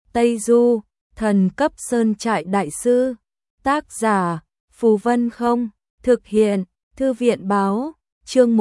Tây Du, thần cấp sơn trại đại sư. Tác giả, Phù Vân Không. Thực hiện, Thư viện báo. Chương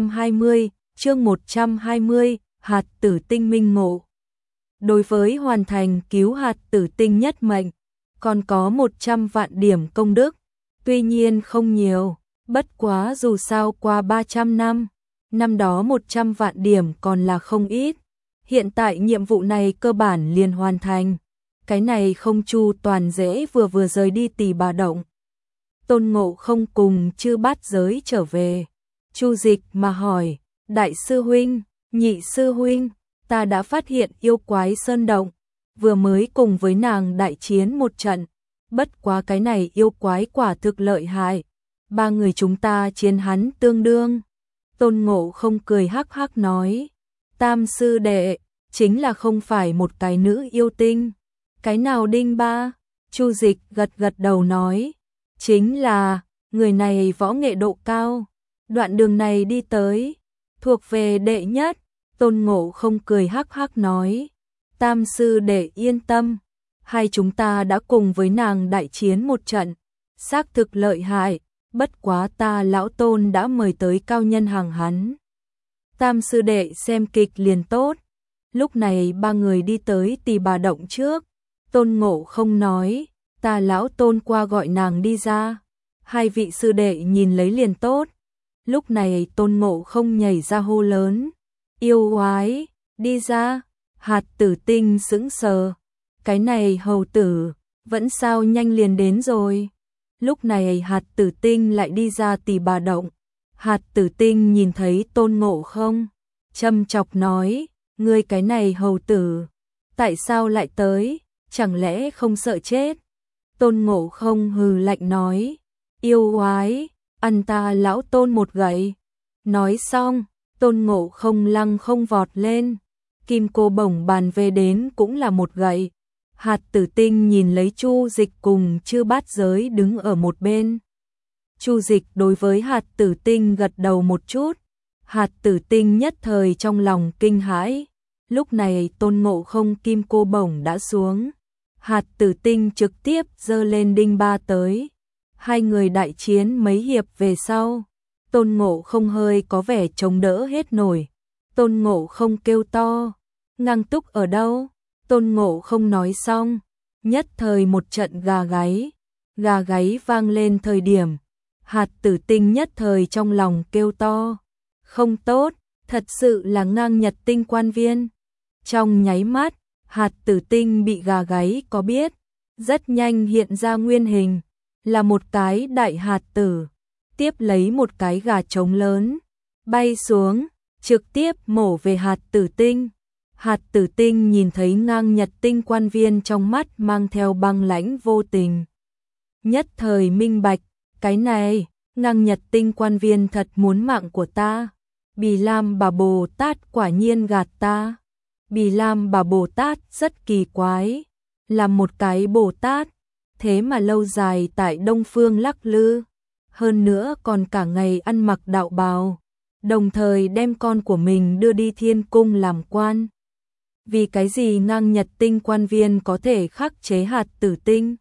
120, hạt tử tinh minh ngộ. Đối với hoàn thành cứu hạt tử tinh nhất mệnh, còn có 100 vạn điểm công đức. Tuy nhiên không nhiều, bất quá dù sao qua 300 năm, năm đó 100 vạn điểm còn là không ít. Hiện tại nhiệm vụ này cơ bản liền hoàn thành. Cái này không chu toàn dễ vừa rời đi Tỳ Bà Động. Tôn Ngộ Không cùng Chư Bát Giới trở về. Chu Dịch mà hỏi, đại sư huynh, nhị sư huynh, ta đã phát hiện yêu quái sơn động, vừa mới cùng với nàng đại chiến một trận, bất quá cái này yêu quái quả thực lợi hại, ba người chúng ta chiến hắn tương đương. Tôn Ngộ Không cười hắc hắc nói, tam sư đệ, chính là không phải một cái nữ yêu tinh. Cái nào đinh ba? Chu Dịch gật đầu nói, chính là, người này võ nghệ độ cao, đoạn đường này đi tới, thuộc về đệ nhất. Tôn Ngộ Không cười hắc hắc nói, tam sư đệ yên tâm, hai chúng ta đã cùng với nàng đại chiến một trận, xác thực lợi hại, bất quá ta lão Tôn đã mời tới cao nhân hàng hắn. Tam sư đệ xem kịch liền tốt. Lúc này ba người đi tới Tỳ Bà Động trước, Tôn Ngộ Không nói, ta lão Tôn qua gọi nàng đi ra, hai vị sư đệ nhìn lấy liền tốt. Lúc này Tôn Ngộ Không nhảy ra hô lớn, yêu quái, đi ra. Hạt tử tinh sững sờ, cái này hầu tử, vẫn sao nhanh liền đến rồi. Lúc này hạt tử tinh lại đi ra Tỳ Bà Động. Hạt tử tinh nhìn thấy Tôn Ngộ Không, châm chọc nói, ngươi cái này hầu tử, tại sao lại tới, chẳng lẽ không sợ chết? Tôn Ngộ Không hừ lạnh nói, yêu quái, ăn ta lão Tôn một gậy. Nói xong, Tôn Ngộ Không lăng không vọt lên, kim cô bổng bàn về đến cũng là một gậy. Hạt tử tinh nhìn lấy Chu Dịch cùng Chư Bát Giới đứng ở một bên. Chu Dịch đối với hạt tử tinh gật đầu một chút, hạt tử tinh nhất thời trong lòng kinh hãi. Lúc này Tôn Ngộ Không kim cô bổng đã xuống, hạt tử tinh trực tiếp giơ lên đinh ba tới. Hai người đại chiến mấy hiệp về sau, Tôn Ngộ Không hơi có vẻ chống đỡ hết nổi. Tôn Ngộ Không kêu to, Ngang Túc ở đâu? Tôn Ngộ Không nói xong, nhất thời một trận gà gáy vang lên thời điểm, hạt tử tinh nhất thời trong lòng kêu to, không tốt, thật sự là Ngang Nhật Tinh quan viên. Trong nháy mắt, hạt tử tinh bị gà gáy có biết, rất nhanh hiện ra nguyên hình, là một cái đại hạt tử, tiếp lấy một cái gà trống lớn, bay xuống, trực tiếp mổ về hạt tử tinh. Hạt tử tinh nhìn thấy Ngang Nhật Tinh quan viên trong mắt mang theo băng lãnh vô tình. Nhất thời minh bạch, cái này, Ngang Nhật Tinh quan viên thật muốn mạng của ta. Bì Lam Bà Bồ Tát quả nhiên gạt ta. Bì Lam Bà Bồ Tát rất kỳ quái, là một cái Bồ Tát, thế mà lâu dài tại Đông Phương lắc lư, hơn nữa còn cả ngày ăn mặc đạo bào, đồng thời đem con của mình đưa đi thiên cung làm quan. Vì cái gì Ngang Nhật Tinh quan viên có thể khắc chế hạt tử tinh?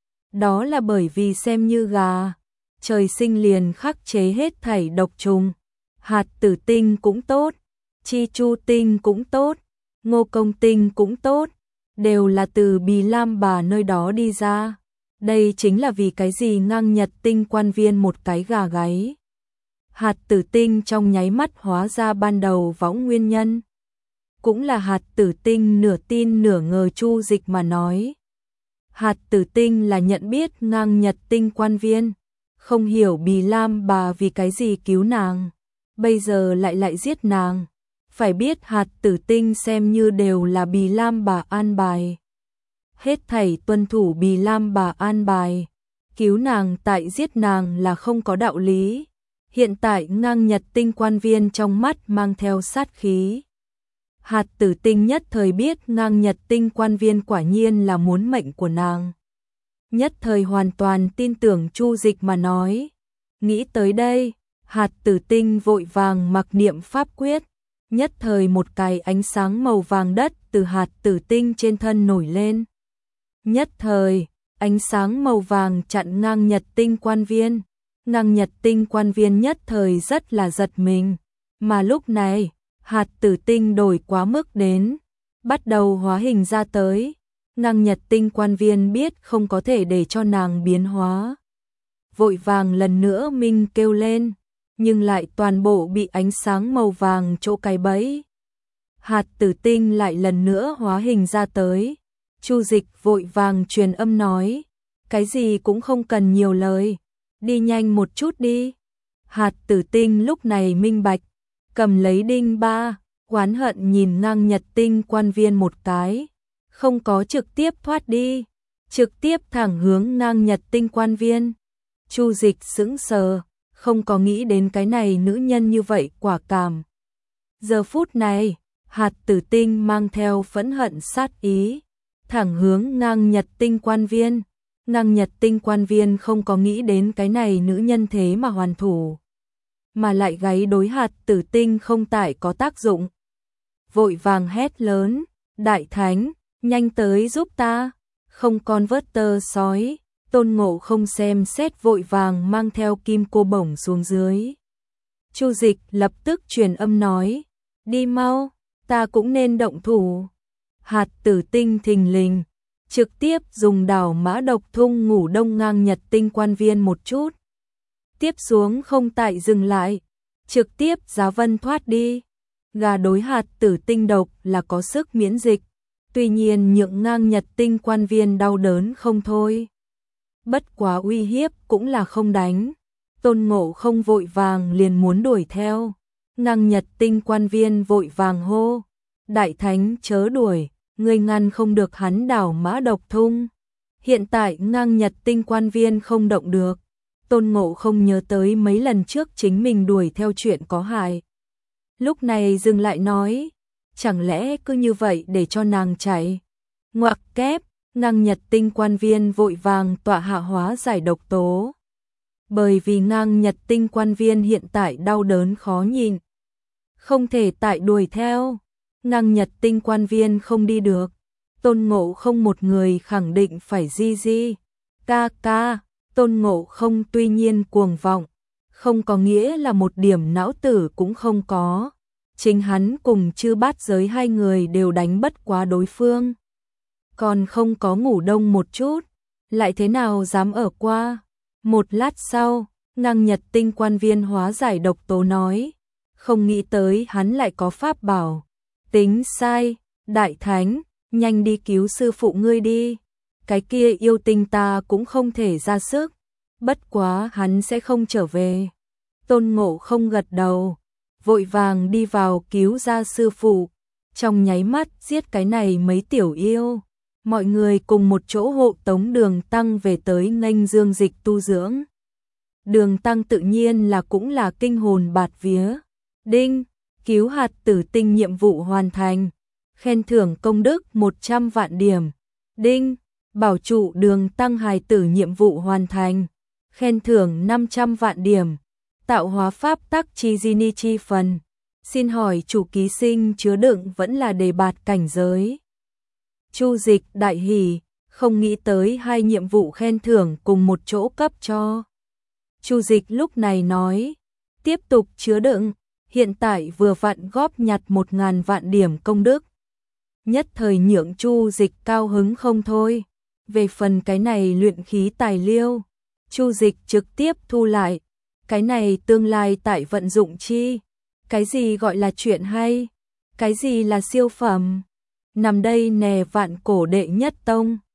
Đó là bởi vì xem như gà, trời sinh liền khắc chế hết thảy độc trùng. Hạt tử tinh cũng tốt, chi chu tinh cũng tốt, ngô công tinh cũng tốt, đều là từ Bì Lam Bà nơi đó đi ra. Đây chính là vì cái gì Ngang Nhật Tinh quan viên một cái gà gáy. Hạt tử tinh trong nháy mắt hóa ra ban đầu võng nguyên nhân. Cũng là hạt tử tinh nửa tin nửa ngờ Chu Dịch mà nói. Hạt tử tinh là nhận biết Ngang Nhật Tinh quan viên, không hiểu Bì Lam Bà vì cái gì cứu nàng, bây giờ lại giết nàng. Phải biết hạt tử tinh xem như đều là Bì Lam Bà an bài. Hết thảy tuân thủ Bì Lam Bà an bài, cứu nàng tại giết nàng là không có đạo lý. Hiện tại Ngang Nhật Tinh quan viên trong mắt mang theo sát khí. Hạt tử tinh nhất thời biết Ngang Nhật Tinh quan viên quả nhiên là muốn mệnh của nàng. Nhất thời hoàn toàn tin tưởng Chu Dịch mà nói. Nghĩ tới đây, hạt tử tinh vội vàng mặc niệm pháp quyết. Nhất thời một cái ánh sáng màu vàng đất từ hạt tử tinh trên thân nổi lên. Nhất thời, ánh sáng màu vàng chặn ngang nhật tinh quan viên. Ngang nhật tinh quan viên nhất thời rất là giật mình. Mà lúc này, hạt tử tinh đổi quá mức đến, bắt đầu hóa hình ra tới. Ngang nhật tinh quan viên biết không có thể để cho nàng biến hóa. Vội vàng lần nữa minh kêu lên, nhưng lại toàn bộ bị ánh sáng màu vàng chỗ cái bẫy. Hạt tử tinh lại lần nữa hóa hình ra tới. Chu Dịch vội vàng truyền âm nói, cái gì cũng không cần nhiều lời, đi nhanh một chút đi. Hạt tử tinh lúc này minh bạch, cầm lấy đinh ba, oán hận nhìn ngang nhật tinh quan viên một cái, không có trực tiếp thoát đi, trực tiếp thẳng hướng ngang nhật tinh quan viên. Chu Dịch sững sờ, không có nghĩ đến cái này nữ nhân như vậy quả cảm. Giờ phút này, hạt tử tinh mang theo phẫn hận sát ý, thẳng hướng ngang nhật tinh quan viên. Ngang nhật tinh quan viên không có nghĩ đến cái này nữ nhân thế mà hoàn thủ, mà lại gáy đối hạt tử tinh không tải có tác dụng. Vội vàng hét lớn, đại thánh, nhanh tới giúp ta, không con vớt tơ sói. Tôn Ngộ không xem xét vội vàng mang theo kim cô bổng xuống dưới. Chu Dịch lập tức truyền âm nói, đi mau, ta cũng nên động thủ. Hạt tử tinh thình lình, trực tiếp dùng đảo mã độc thung ngủ đông ngang nhật tinh quan viên một chút. Tiếp xuống không tại dừng lại, trực tiếp giá vân thoát đi. Gà đối hạt tử tinh độc là có sức miễn dịch, tuy nhiên nhượng ngang nhật tinh quan viên đau đớn không thôi. Bất quá uy hiếp cũng là không đánh. Tôn Ngộ không vội vàng liền muốn đuổi theo. Ngang nhật tinh quan viên vội vàng hô, đại thánh chớ đuổi, ngươi ngăn không được hắn đảo mã độc thung. Hiện tại ngang nhật tinh quan viên không động được. Tôn Ngộ không nhớ tới mấy lần trước chính mình đuổi theo chuyện có hại. Lúc này dừng lại nói, chẳng lẽ cứ như vậy để cho nàng chạy. Ngoặc kép, ngang nhật tinh quan viên vội vàng tọa hạ hóa giải độc tố. Bởi vì ngang nhật tinh quan viên hiện tại đau đớn khó nhịn, không thể tại đuổi theo. Ngang nhật tinh quan viên không đi được. Tôn Ngộ không một người khẳng định phải di. Ca ca, Tôn Ngộ không tuy nhiên cuồng vọng, không có nghĩa là một điểm não tử cũng không có. Chính hắn cùng Chư Bát Giới hai người đều đánh bất quá đối phương. Còn không có ngủ đông một chút, lại thế nào dám ở qua. Một lát sau, ngang nhật tinh quan viên hóa giải độc tố nói, không nghĩ tới hắn lại có pháp bảo. Tính sai, đại thánh, nhanh đi cứu sư phụ ngươi đi. Cái kia yêu tinh ta cũng không thể ra sức, bất quá hắn sẽ không trở về. Tôn Ngộ không gật đầu, vội vàng đi vào cứu ra sư phụ. Trong nháy mắt giết cái này mấy tiểu yêu. Mọi người cùng một chỗ hộ tống Đường Tăng về tới nghênh Dương Dịch tu dưỡng. Đường Tăng tự nhiên là cũng là kinh hồn bạt vía. Đinh, cứu hạt tử tinh nhiệm vụ hoàn thành. Khen thưởng công đức 100 vạn điểm. Đinh, bảo trụ Đường Tăng hài tử nhiệm vụ hoàn thành. Khen thưởng 500 vạn điểm. Tạo hóa pháp tắc chi di ni chi phần. Xin hỏi chủ ký sinh chứa đựng vẫn là đề bạt cảnh giới. Chu Dịch đại hỉ, không nghĩ tới hai nhiệm vụ khen thưởng cùng một chỗ cấp cho. Chu Dịch lúc này nói, tiếp tục chứa đựng, hiện tại vừa vặn góp nhặt 1000 vạn điểm công đức. Nhất thời nhượng Chu Dịch cao hứng không thôi. Về phần cái này luyện khí tài liêu, Chu Dịch trực tiếp thu lại. Cái này tương lai tại vận dụng chi? Cái gì gọi là chuyện hay? Cái gì là siêu phẩm? Nằm đây nè vạn cổ đệ nhất tông.